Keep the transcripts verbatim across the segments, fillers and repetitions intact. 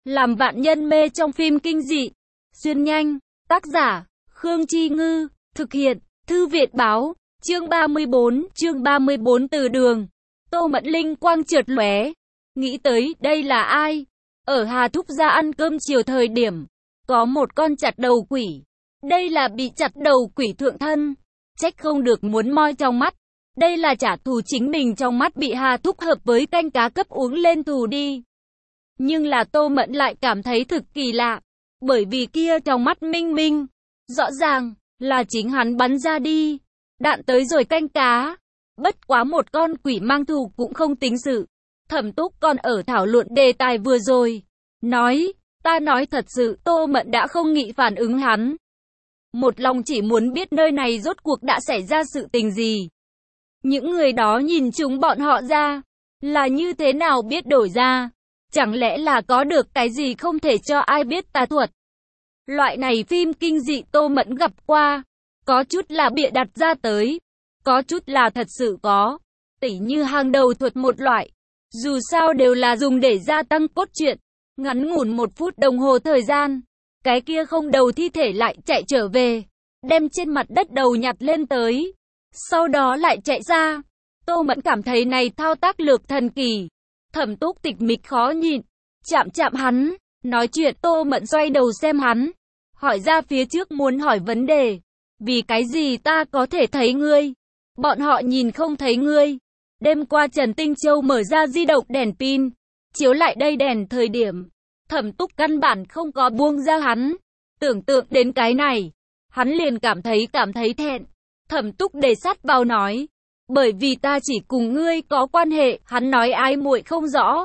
Làm vạn nhân mê trong phim kinh dị. Xuyên nhanh. Tác giả, Khương Chi Ngư. Thực hiện, Thư viện Báo. Chương ba mươi bốn, chương ba mươi bốn từ đường. Tô Mẫn linh quang chợt lóe. Nghĩ tới, đây là ai? Ở Hà Thúc gia ăn cơm chiều thời điểm, có một con chặt đầu quỷ. Đây là bị chặt đầu quỷ thượng thân. Trách không được muốn moi trong mắt. Đây là trả thù chính mình trong mắt bị Hà Thúc hợp với canh cá cấp uống lên thù đi. Nhưng là Tô Mẫn lại cảm thấy thực kỳ lạ. Bởi vì kia trong mắt minh minh, rõ ràng là chính hắn bắn ra đi. Đạn tới rồi canh cá. Bất quá một con quỷ mang thù cũng không tính sự. Thẩm Túc còn ở thảo luận đề tài vừa rồi. Nói, ta nói thật sự, Tô Mẫn đã không nghĩ phản ứng hắn. Một lòng chỉ muốn biết nơi này rốt cuộc đã xảy ra sự tình gì. Những người đó nhìn chúng bọn họ ra, là như thế nào biết đổi ra. Chẳng lẽ là có được cái gì không thể cho ai biết tà thuật. Loại này phim kinh dị Tô Mẫn gặp qua. Có chút là bịa đặt ra tới. Có chút là thật sự có. Tỉ như hàng đầu thuật một loại. Dù sao đều là dùng để gia tăng cốt truyện. Ngắn ngủn một phút đồng hồ thời gian. Cái kia không đầu thi thể lại chạy trở về. Đem trên mặt đất đầu nhặt lên tới. Sau đó lại chạy ra. Tô Mẫn cảm thấy này thao tác lược thần kỳ. Thẩm Túc tịch mịch khó nhịn. Chạm chạm hắn. Nói chuyện Tô Mẫn xoay đầu xem hắn. Hỏi ra phía trước muốn hỏi vấn đề. Vì cái gì ta có thể thấy ngươi? Bọn họ nhìn không thấy ngươi. Đêm qua Trần Tinh Châu mở ra di động đèn pin. Chiếu lại đây đèn thời điểm. Thẩm Túc căn bản không có buông ra hắn. Tưởng tượng đến cái này. Hắn liền cảm thấy cảm thấy thẹn. Thẩm Túc để sát vào nói. Bởi vì ta chỉ cùng ngươi có quan hệ. Hắn nói ai muội không rõ.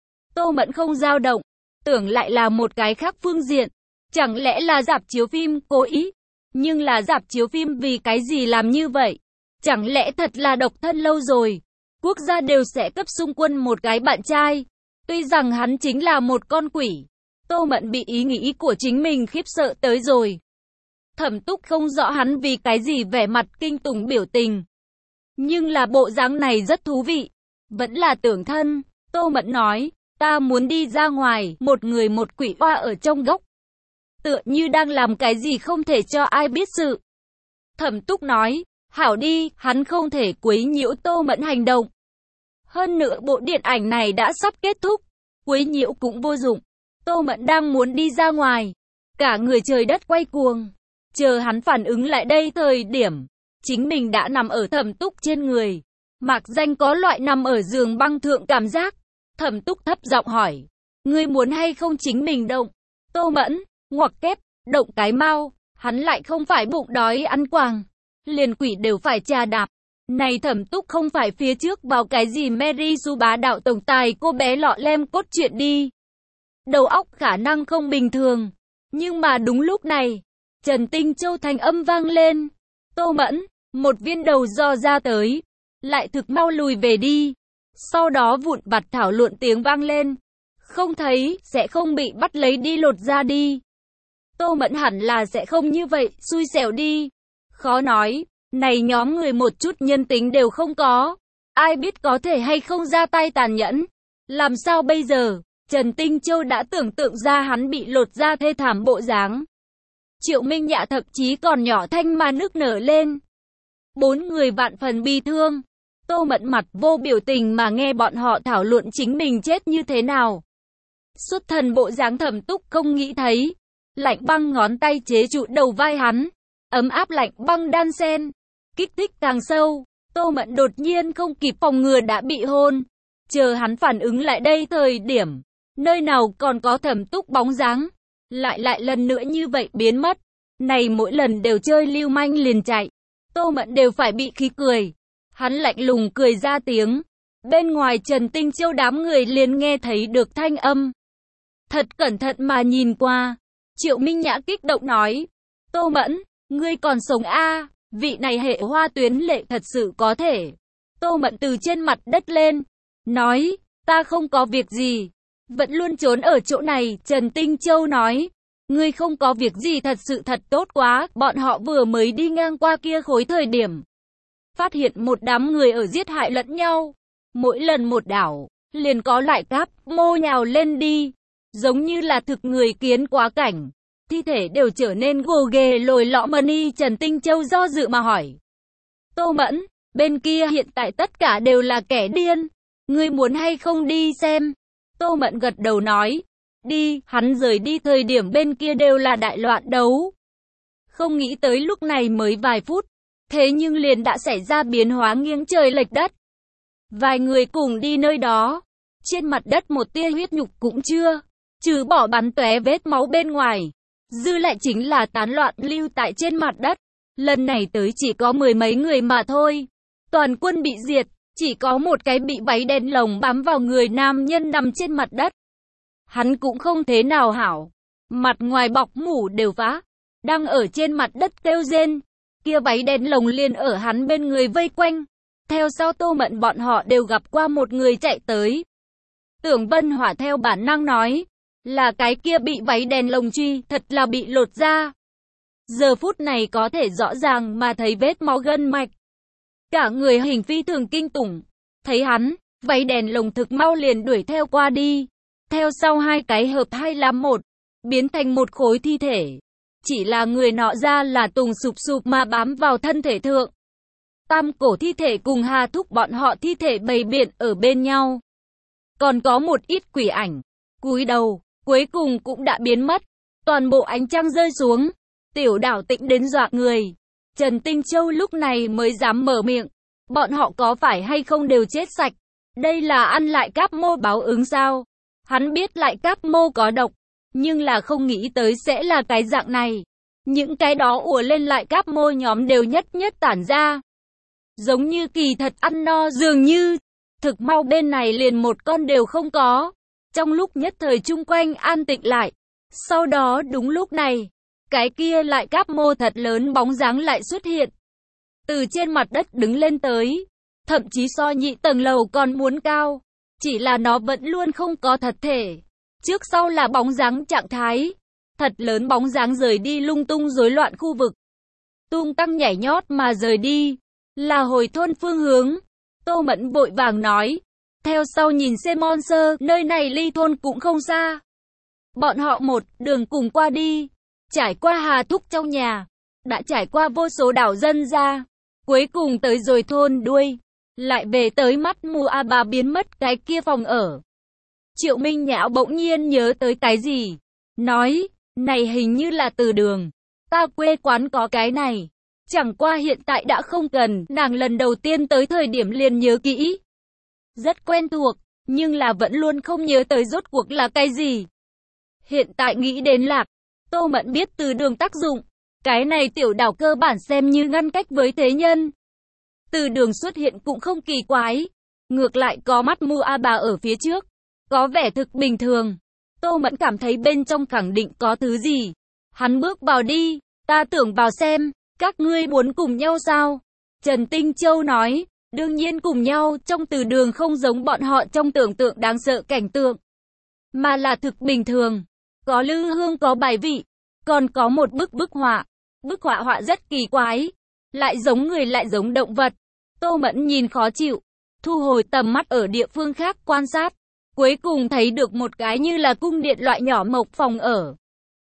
Tô Mẫn không dao động. Tưởng lại là một cái khác phương diện. Chẳng lẽ là rạp chiếu phim cố ý? Nhưng là rạp chiếu phim vì cái gì làm như vậy? Chẳng lẽ thật là độc thân lâu rồi? Quốc gia đều sẽ cấp xung quân một cái bạn trai. Tuy rằng hắn chính là một con quỷ. Tô Mẫn bị ý nghĩ của chính mình khiếp sợ tới rồi. Thẩm Túc không rõ hắn vì cái gì vẻ mặt kinh tủng biểu tình. Nhưng là bộ dáng này rất thú vị. Vẫn là tưởng thân. Tô Mẫn nói, ta muốn đi ra ngoài. Một người một quỷ oa ở trong góc. Tựa như đang làm cái gì không thể cho ai biết sự. Thẩm Túc nói, hảo đi, hắn không thể quấy nhiễu Tô Mẫn hành động. Hơn nữa bộ điện ảnh này đã sắp kết thúc. Quấy nhiễu cũng vô dụng. Tô Mẫn đang muốn đi ra ngoài. Cả người trời đất quay cuồng. Chờ hắn phản ứng lại đây thời điểm. Chính mình đã nằm ở Thẩm Túc trên người. Mạc Danh có loại nằm ở giường băng thượng cảm giác. Thẩm Túc thấp giọng hỏi. Ngươi muốn hay không chính mình động? Tô Mẫn, ngoặc kép, động cái mau. Hắn lại không phải bụng đói ăn quàng. Liền quỷ đều phải trà đạp. Này Thẩm Túc không phải phía trước vào cái gì Mary Sue bá đạo tổng tài cô bé lọ lem cốt truyện đi. Đầu óc khả năng không bình thường. Nhưng mà đúng lúc này, Trần Tinh Châu thanh âm vang lên. Tô Mẫn, một viên đầu do ra tới. Lại thực mau lùi về đi. Sau đó vụn vặt thảo luận tiếng vang lên. Không thấy, sẽ không bị bắt lấy đi lột ra đi. Tô Mẫn hẳn là sẽ không như vậy, xui xẻo đi. Khó nói, này nhóm người một chút nhân tính đều không có. Ai biết có thể hay không ra tay tàn nhẫn. Làm sao bây giờ? Trần Tinh Châu đã tưởng tượng ra hắn bị lột ra thê thảm bộ dáng. Triệu Minh Nhạ thậm chí còn nhỏ thanh mà nức nở lên. Bốn người vạn phần bi thương. Tô Mẫn mặt vô biểu tình mà nghe bọn họ thảo luận chính mình chết như thế nào. Xuất thần bộ dáng Thẩm Túc không nghĩ thấy. Lạnh băng ngón tay chế trụ đầu vai hắn. Ấm áp lạnh băng đan xen. Kích thích càng sâu. Tô Mẫn đột nhiên không kịp phòng ngừa đã bị hôn. Chờ hắn phản ứng lại đây thời điểm. Nơi nào còn có Thẩm Túc bóng dáng. Lại lại lần nữa như vậy biến mất. Này mỗi lần đều chơi lưu manh liền chạy. Tô Mẫn đều phải bị khí cười. Hắn lạnh lùng cười ra tiếng. Bên ngoài Trần Tinh Châu đám người liền nghe thấy được thanh âm. Thật cẩn thận mà nhìn qua. Triệu Minh Nhã kích động nói. Tô Mẫn, ngươi còn sống a à, vị này hệ hoa tuyến lệ thật sự có thể. Tô Mẫn từ trên mặt đất lên. Nói, ta không có việc gì. Vẫn luôn trốn ở chỗ này, Trần Tinh Châu nói. Ngươi không có việc gì thật sự thật tốt quá. Bọn họ vừa mới đi ngang qua kia khối thời điểm. Phát hiện một đám người ở giết hại lẫn nhau. Mỗi lần một đảo, liền có lại cáp, mô nhào lên đi. giống như là thực người kiến quá cảnh. Thi thể đều trở nên gồ ghề lồi lõm. Mani Trần Tinh Châu do dự mà hỏi. Tô Mẫn, bên kia hiện tại tất cả đều là kẻ điên. Ngươi muốn hay không đi xem? Tô Mẫn gật đầu nói. Đi, hắn rời đi thời điểm bên kia đều là đại loạn đấu. Không nghĩ tới lúc này mới vài phút. Thế nhưng liền đã xảy ra biến hóa nghiêng trời lệch đất. Vài người cùng đi nơi đó. Trên mặt đất một tia huyết nhục cũng chưa. Trừ bỏ bắn tóe vết máu bên ngoài. Dư lại chính là tán loạn lưu tại trên mặt đất. Lần này tới chỉ có mười mấy người mà thôi. Toàn quân bị diệt. Chỉ có một cái bị váy đen lồng bám vào người nam nhân nằm trên mặt đất. Hắn cũng không thế nào hảo. Mặt ngoài bọc mủ đều phá. Đang ở trên mặt đất kêu rên. Kia váy đen lồng liền ở hắn bên người vây quanh. Theo sau Tô Mẫn bọn họ đều gặp qua một người chạy tới. Tưởng Vân Hỏa theo bản năng nói. Là cái kia bị váy đen lồng truy, thật là bị lột ra. Giờ phút này có thể rõ ràng mà thấy vết máu gân mạch. Cả người hình phi thường kinh tủng. Thấy hắn, váy đèn lồng thực mau liền đuổi theo qua đi. Theo sau hai cái hợp hai làm một, biến thành một khối thi thể. Chỉ là người nọ ra là tùng sụp sụp mà bám vào thân thể thượng. Tam cổ thi thể cùng Hà Thúc bọn họ thi thể bày biện ở bên nhau. Còn có một ít quỷ ảnh, cúi đầu, cuối cùng cũng đã biến mất. Toàn bộ ánh trăng rơi xuống. Tiểu Đảo Tĩnh đến dọa người. Trần Tinh Châu lúc này mới dám mở miệng. Bọn họ có phải hay không đều chết sạch? Đây là ăn lại cáp mô báo ứng sao? Hắn biết lại cáp mô có độc, nhưng là không nghĩ tới sẽ là cái dạng này. Những cái đó ùa lên lại cáp mô nhóm đều nhất nhất tản ra. Giống như kỳ thật ăn no dường như. Thực mau bên này liền một con đều không có. Trong lúc nhất thời chung quanh an tĩnh lại. Sau đó đúng lúc này, cái kia lại cáp mô thật lớn bóng dáng lại xuất hiện. Từ trên mặt đất đứng lên tới. Thậm chí so nhị tầng lầu còn muốn cao. Chỉ là nó vẫn luôn không có thật thể. Trước sau là bóng dáng trạng thái. Thật lớn bóng dáng rời đi lung tung rối loạn khu vực. Tung tăng nhảy nhót mà rời đi. Là hồi thôn phương hướng. Tô Mẫn vội vàng nói. Theo sau nhìn xem Monster, nơi này ly thôn cũng không xa. Bọn họ một đường cùng qua đi. Trải qua Hà Thúc trong nhà. Đã trải qua vô số đảo dân ra. Cuối cùng tới rồi thôn đuôi. Lại về tới mắt mù a bà biến mất cái kia phòng ở. Triệu Minh Nhạo bỗng nhiên nhớ tới cái gì. Nói, này hình như là Từ Đường. Ta quê quán có cái này. Chẳng qua hiện tại đã không cần. Nàng lần đầu tiên tới thời điểm liền nhớ kỹ. Rất quen thuộc, nhưng là vẫn luôn không nhớ tới rốt cuộc là cái gì. Hiện tại nghĩ đến lạc. Tô Mẫn biết Từ Đường tác dụng. Cái này tiểu đảo cơ bản xem như ngăn cách với thế nhân. Từ Đường xuất hiện cũng không kỳ quái. Ngược lại có mắt mu a bà ở phía trước. Có vẻ thực bình thường. Tô Mẫn cảm thấy bên trong khẳng định có thứ gì. Hắn bước vào đi. Ta tưởng vào xem. Các ngươi muốn cùng nhau sao? Trần Tinh Châu nói. Đương nhiên cùng nhau. Trong Từ Đường không giống bọn họ trong tưởng tượng đáng sợ cảnh tượng. Mà là thực bình thường. Có lư hương có bài vị. Còn có một bức bức họa. Bức họa họa rất kỳ quái. Lại giống người lại giống động vật. Tô Mẫn nhìn khó chịu. Thu hồi tầm mắt ở địa phương khác quan sát. Cuối cùng thấy được một cái như là cung điện loại nhỏ mộc phòng ở.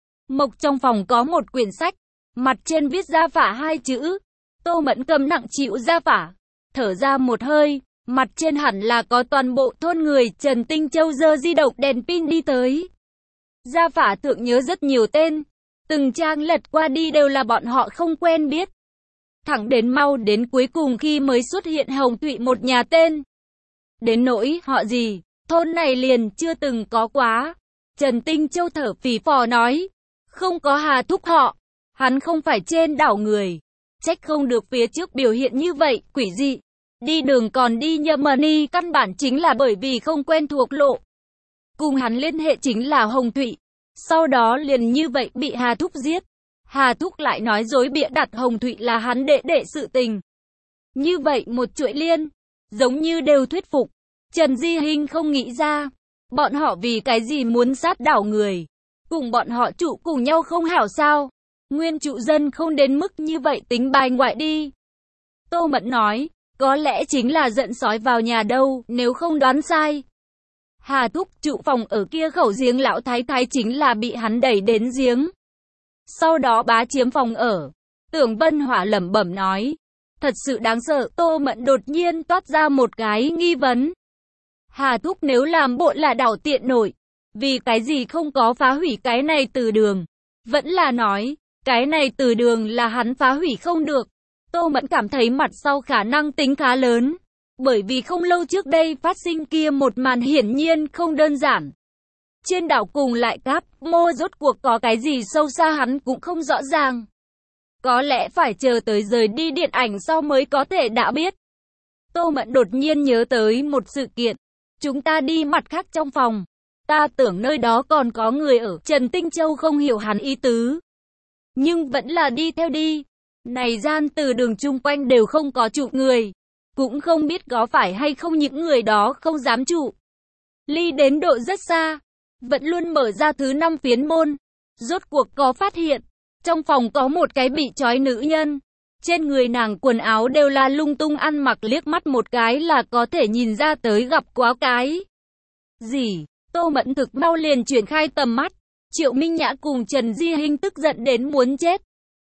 Mộc trong phòng có một quyển sách. Mặt trên viết gia phả hai chữ. Tô Mẫn cầm nặng chịu gia phả. Thở ra một hơi. Mặt trên hẳn là có toàn bộ thôn người. Trần Tinh Châu giơ di động đèn pin đi tới. Gia phả thượng nhớ rất nhiều tên. Từng trang lật qua đi đều là bọn họ không quen biết. Thẳng đến mau đến cuối cùng khi mới xuất hiện Hồng Thụy một nhà tên. Đến nỗi họ gì, thôn này liền chưa từng có quá. Trần Tinh Châu thở phì phò nói. Không có Hà Thúc họ. Hắn không phải trên đảo người. Trách không được phía trước biểu hiện như vậy, quỷ dị. Đi đường còn đi nhầm mani, căn bản chính là bởi vì không quen thuộc lộ. Cùng hắn liên hệ chính là Hồng Thụy. Sau đó liền như vậy bị Hà Thúc giết. Hà Thúc lại nói dối bịa đặt Hồng Thụy là hắn đệ đệ sự tình. Như vậy một chuỗi liên, giống như đều thuyết phục. Trần Di Hinh không nghĩ ra, bọn họ vì cái gì muốn sát đảo người. Cùng bọn họ trụ cùng nhau không hảo sao. Nguyên trụ dân không đến mức như vậy tính bài ngoại đi. Tô Mẫn nói, có lẽ chính là giận sói vào nhà đâu, nếu không đoán sai. Hà thúc trụ phòng ở kia khẩu giếng lão thái thái chính là bị hắn đẩy đến giếng. Sau đó bá chiếm phòng ở. Tưởng Vân Hỏa lẩm bẩm nói. Thật sự đáng sợ, Tô Mẫn đột nhiên toát ra một cái nghi vấn. Hà thúc nếu làm bộ là đảo tiện nổi, vì cái gì không có phá hủy cái này từ đường? Vẫn là nói, cái này từ đường là hắn phá hủy không được. Tô Mẫn cảm thấy mặt sau khả năng tính khá lớn, bởi vì không lâu trước đây phát sinh kia một màn hiển nhiên không đơn giản. Trên đảo cùng lại cáp, mô rốt cuộc có cái gì sâu xa hắn cũng không rõ ràng. Có lẽ phải chờ tới rời đi điện ảnh sau mới có thể đã biết. Tô Mẫn đột nhiên nhớ tới một sự kiện. Chúng ta đi mặt khác trong phòng. Ta tưởng nơi đó còn có người ở. Trần Tinh Châu không hiểu hắn ý tứ, nhưng vẫn là đi theo đi. Này gian từ đường chung quanh đều không có trụ người. Cũng không biết có phải hay không những người đó không dám trụ. Ly đến độ rất xa. Vẫn luôn mở ra thứ năm phiến môn. Rốt cuộc có phát hiện. Trong phòng có một cái bị trói nữ nhân. Trên người nàng quần áo đều là lung tung ăn mặc, liếc mắt một cái là có thể nhìn ra tới gặp quá cái gì. Tô Mẫn thực mau liền chuyển khai tầm mắt. Triệu Minh Nhã cùng Trần Di Hinh tức giận đến muốn chết.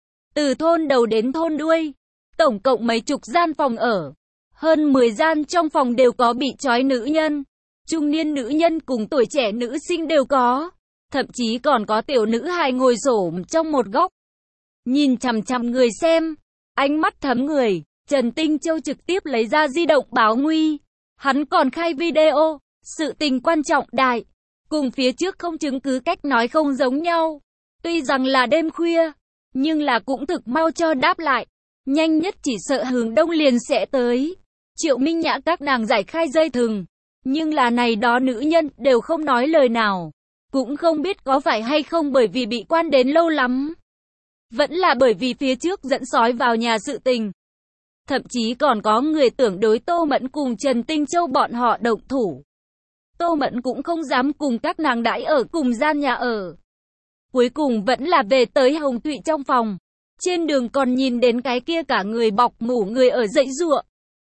Từ thôn đầu đến thôn đuôi, tổng cộng mấy chục gian phòng ở. Hơn mười gian trong phòng đều có bị trói nữ nhân. Trung niên nữ nhân cùng tuổi trẻ nữ sinh đều có. Thậm chí còn có tiểu nữ hài ngồi xổm trong một góc. Nhìn chằm chằm người xem. Ánh mắt thấm người. Trần Tinh Châu trực tiếp lấy ra di động báo nguy. Hắn còn khai video. Sự tình quan trọng đại. Cùng phía trước không chứng cứ cách nói không giống nhau. Tuy rằng là đêm khuya, nhưng là cũng thực mau cho đáp lại. Nhanh nhất chỉ sợ hướng đông liền sẽ tới. Triệu Minh Nhã các nàng giải khai dây thừng. Nhưng là này đó nữ nhân đều không nói lời nào. Cũng không biết có phải hay không bởi vì bị quan đến lâu lắm. Vẫn là bởi vì phía trước dẫn sói vào nhà sự tình. Thậm chí còn có người tưởng đối Tô Mẫn cùng Trần Tinh Châu bọn họ động thủ. Tô Mẫn cũng không dám cùng các nàng đãi ở cùng gian nhà ở. Cuối cùng vẫn là về tới Hồng Thụy trong phòng. Trên đường còn nhìn đến cái kia cả người bọc mủ người ở dãy giụa.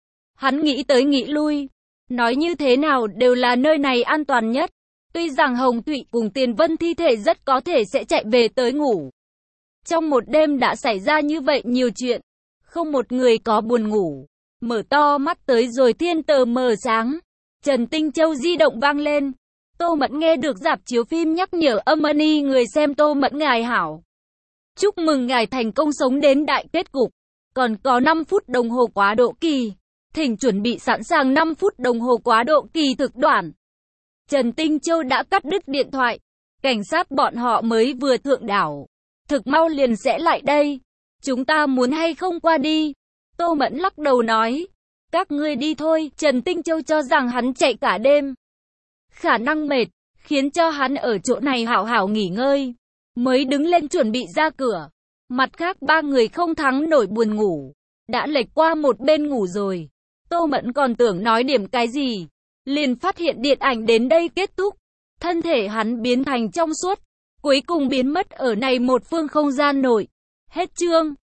Hắn nghĩ tới nghĩ lui. Nói như thế nào đều là nơi này an toàn nhất. Tuy rằng Hồng Thụy cùng Tiền Vân thi thể rất có thể sẽ chạy về tới ngủ. Trong một đêm đã xảy ra như vậy nhiều chuyện. Không một người có buồn ngủ. Mở to mắt tới rồi thiên tờ mờ sáng. Trần Tinh Châu di động vang lên. Tô Mẫn nghe được rạp chiếu phim nhắc nhở âm ani người xem Tô Mẫn ngài hảo. Chúc mừng ngài thành công sống đến đại kết cục. Còn có năm phút đồng hồ quá độ kỳ. Thỉnh chuẩn bị sẵn sàng năm phút đồng hồ quá độ kỳ thực đoạn. Trần Tinh Châu đã cắt đứt điện thoại. Cảnh sát bọn họ mới vừa thượng đảo. Thực mau liền sẽ lại đây. Chúng ta muốn hay không qua đi? Tô Mẫn lắc đầu nói. Các ngươi đi thôi. Trần Tinh Châu cho rằng hắn chạy cả đêm. Khả năng mệt, khiến cho hắn ở chỗ này hảo hảo nghỉ ngơi. Mới đứng lên chuẩn bị ra cửa. Mặt khác ba người không thắng nổi buồn ngủ. Đã lệch qua một bên ngủ rồi. Tô Mẫn còn tưởng nói điểm cái gì. Liền phát hiện điện ảnh đến đây kết thúc. Thân thể hắn biến thành trong suốt. Cuối cùng biến mất ở này một phương không gian nội. Hết chương.